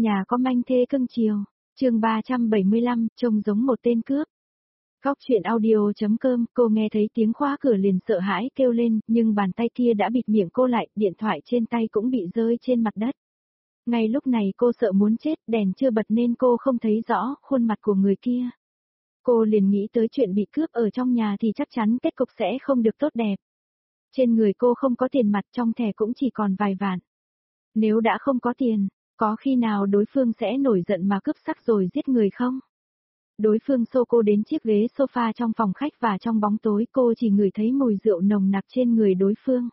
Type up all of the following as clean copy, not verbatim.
Nhà có manh thê cưng chiều, chương 375, trông giống một tên cướp. Góc chuyện audio.com, cô nghe thấy tiếng khóa cửa liền sợ hãi kêu lên, nhưng bàn tay kia đã bịt miệng cô lại, điện thoại trên tay cũng bị rơi trên mặt đất. Ngay lúc này cô sợ muốn chết, đèn chưa bật nên cô không thấy rõ khuôn mặt của người kia. Cô liền nghĩ tới chuyện bị cướp ở trong nhà thì chắc chắn kết cục sẽ không được tốt đẹp. Trên người cô không có tiền mặt, trong thẻ cũng chỉ còn vài vạn. Nếu đã không có tiền, có khi nào đối phương sẽ nổi giận mà cướp sắc rồi giết người không? Đối phương xô cô đến chiếc ghế sofa trong phòng khách và trong bóng tối cô chỉ ngửi thấy mùi rượu nồng nặc trên người đối phương.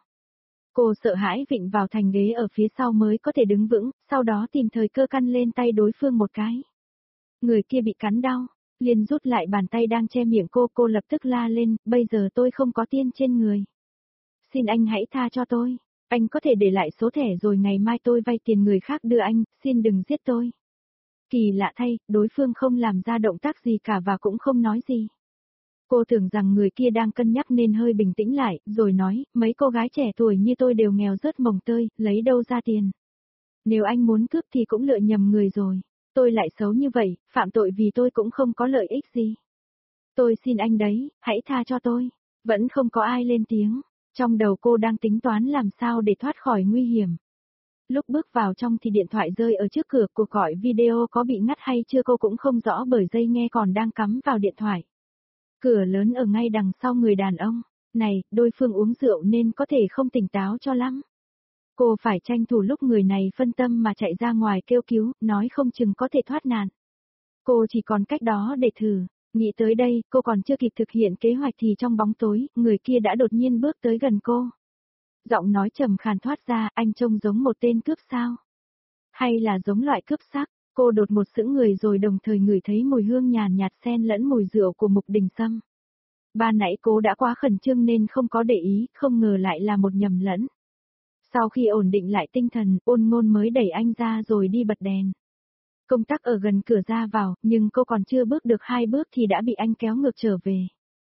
Cô sợ hãi vịn vào thành ghế ở phía sau mới có thể đứng vững, sau đó tìm thời cơ căn lên tay đối phương một cái. Người kia bị cắn đau, liền rút lại bàn tay đang che miệng cô lập tức la lên, bây giờ tôi không có tiền trên người. Xin anh hãy tha cho tôi. Anh có thể để lại số thẻ rồi ngày mai tôi vay tiền người khác đưa anh, xin đừng giết tôi. Kỳ lạ thay, đối phương không làm ra động tác gì cả và cũng không nói gì. Cô tưởng rằng người kia đang cân nhắc nên hơi bình tĩnh lại, rồi nói, mấy cô gái trẻ tuổi như tôi đều nghèo rớt mồng tơi, lấy đâu ra tiền. Nếu anh muốn cướp thì cũng lựa nhầm người rồi. Tôi lại xấu như vậy, phạm tội vì tôi cũng không có lợi ích gì. Tôi xin anh đấy, hãy tha cho tôi. Vẫn không có ai lên tiếng. Trong đầu cô đang tính toán làm sao để thoát khỏi nguy hiểm. Lúc bước vào trong thì điện thoại rơi ở trước cửa, cuộc gọi video có bị ngắt hay chưa cô cũng không rõ bởi dây nghe còn đang cắm vào điện thoại. Cửa lớn ở ngay đằng sau người đàn ông. Này, đối phương uống rượu nên có thể không tỉnh táo cho lắm. Cô phải tranh thủ lúc người này phân tâm mà chạy ra ngoài kêu cứu, nói không chừng có thể thoát nạn. Cô chỉ còn cách đó để thử. Nghĩ tới đây, cô còn chưa kịp thực hiện kế hoạch thì trong bóng tối, người kia đã đột nhiên bước tới gần cô. Giọng nói trầm khàn thoát ra, anh trông giống một tên cướp sao? Hay là giống loại cướp xác? Cô đột một sững người rồi đồng thời ngửi thấy mùi hương nhàn nhạt xen lẫn mùi rượu của Mục Đình Sâm. Ban nãy cô đã quá khẩn trương nên không có để ý, không ngờ lại là một nhầm lẫn. Sau khi ổn định lại tinh thần, Ôn Ngôn mới đẩy anh ra rồi đi bật đèn. Công tắc ở gần cửa ra vào, nhưng cô còn chưa bước được 2 bước thì đã bị anh kéo ngược trở về.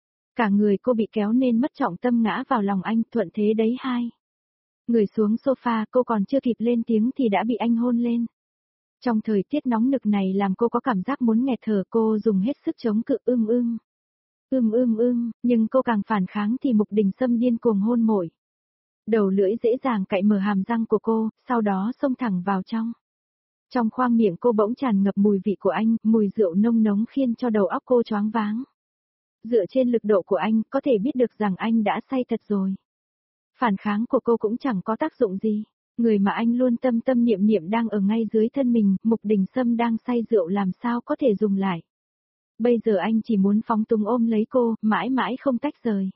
Cả người cô bị kéo nên mất trọng tâm ngã vào lòng anh, thuận thế đấy hai. Người xuống sofa, cô còn chưa kịp lên tiếng thì đã bị anh hôn lên. Trong thời tiết nóng nực này làm cô có cảm giác muốn nghẹt thở, cô dùng hết sức chống cự nhưng cô càng phản kháng thì Mục Đình Sâm điên cuồng hôn mồi. Đầu lưỡi dễ dàng cạy mở hàm răng của cô, sau đó xông thẳng vào trong. Trong khoang miệng cô bỗng tràn ngập mùi vị của anh, mùi rượu nông nóng khiến cho đầu óc cô choáng váng. Dựa trên lực độ của anh, có thể biết được rằng anh đã say thật rồi. Phản kháng của cô cũng chẳng có tác dụng gì. Người mà anh luôn tâm tâm niệm niệm đang ở ngay dưới thân mình, Mục Đình Sâm đang say rượu làm sao có thể dùng lại. Bây giờ anh chỉ muốn phóng túng ôm lấy cô, mãi mãi không tách rời.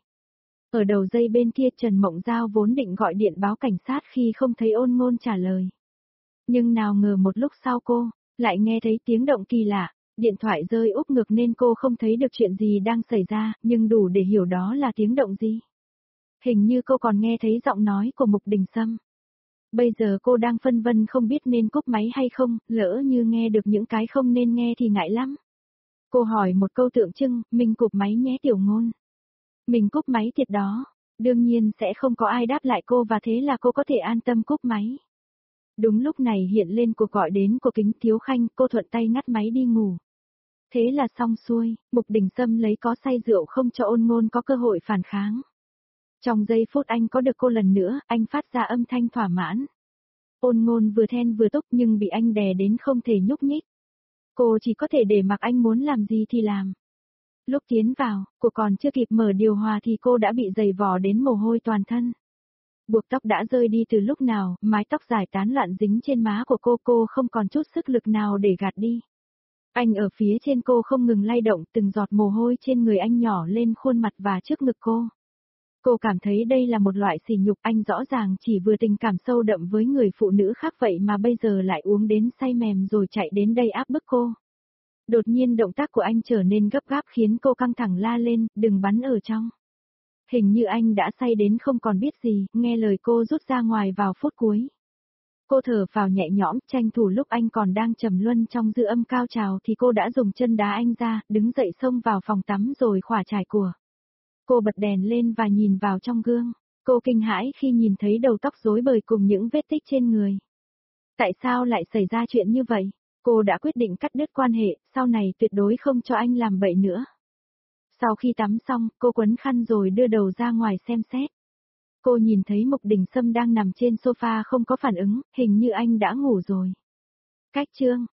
Ở đầu dây bên kia Trần Mộng Giao vốn định gọi điện báo cảnh sát khi không thấy Ôn Ngôn trả lời. Nhưng nào ngờ một lúc sau cô, lại nghe thấy tiếng động kỳ lạ, điện thoại rơi úp ngược nên cô không thấy được chuyện gì đang xảy ra, nhưng đủ để hiểu đó là tiếng động gì. Hình như cô còn nghe thấy giọng nói của Mục Đình Sâm. Bây giờ cô đang phân vân không biết nên cúp máy hay không, lỡ như nghe được những cái không nên nghe thì ngại lắm. Cô hỏi một câu tượng trưng, mình cúp máy nhé Tiểu Ngôn. Mình cúp máy thiệt đó. Đương nhiên sẽ không có ai đáp lại cô và thế là cô có thể an tâm cúp máy. Đúng lúc này hiện lên cuộc gọi đến của Kính Thiếu Khanh, cô thuận tay ngắt máy đi ngủ. Thế là xong xuôi, Mục Đình Sâm lấy có say rượu không cho Ôn Ngôn có cơ hội phản kháng. Trong giây phút anh có được cô lần nữa, anh phát ra âm thanh thỏa mãn. Ôn Ngôn vừa then vừa túc nhưng bị anh đè đến không thể nhúc nhích. Cô chỉ có thể để mặc anh muốn làm gì thì làm. Lúc tiến vào, cô còn chưa kịp mở điều hòa thì cô đã bị giày vò đến mồ hôi toàn thân. Buộc tóc đã rơi đi từ lúc nào, mái tóc dài tán loạn dính trên má của cô không còn chút sức lực nào để gạt đi. Anh ở phía trên cô không ngừng lay động, từng giọt mồ hôi trên người anh nhỏ lên khuôn mặt và trước ngực cô. Cô cảm thấy đây là một loại sỉ nhục, anh rõ ràng chỉ vừa tình cảm sâu đậm với người phụ nữ khác vậy mà bây giờ lại uống đến say mềm rồi chạy đến đây áp bức cô. Đột nhiên động tác của anh trở nên gấp gáp khiến cô căng thẳng la lên, đừng bắn ở trong. Hình như anh đã say đến không còn biết gì, nghe lời cô rút ra ngoài vào phút cuối. Cô thở phào nhẹ nhõm, tranh thủ lúc anh còn đang trầm luân trong dư âm cao trào thì cô đã dùng chân đá anh ra, đứng dậy xông vào phòng tắm rồi khỏa trải của. Cô bật đèn lên và nhìn vào trong gương. Cô kinh hãi khi nhìn thấy đầu tóc rối bời cùng những vết tích trên người. Tại sao lại xảy ra chuyện như vậy? Cô đã quyết định cắt đứt quan hệ, sau này tuyệt đối không cho anh làm bậy nữa. Sau khi tắm xong, cô quấn khăn rồi đưa đầu ra ngoài xem xét. Cô nhìn thấy Mục Đình Sâm đang nằm trên sofa không có phản ứng, hình như anh đã ngủ rồi. Cách chương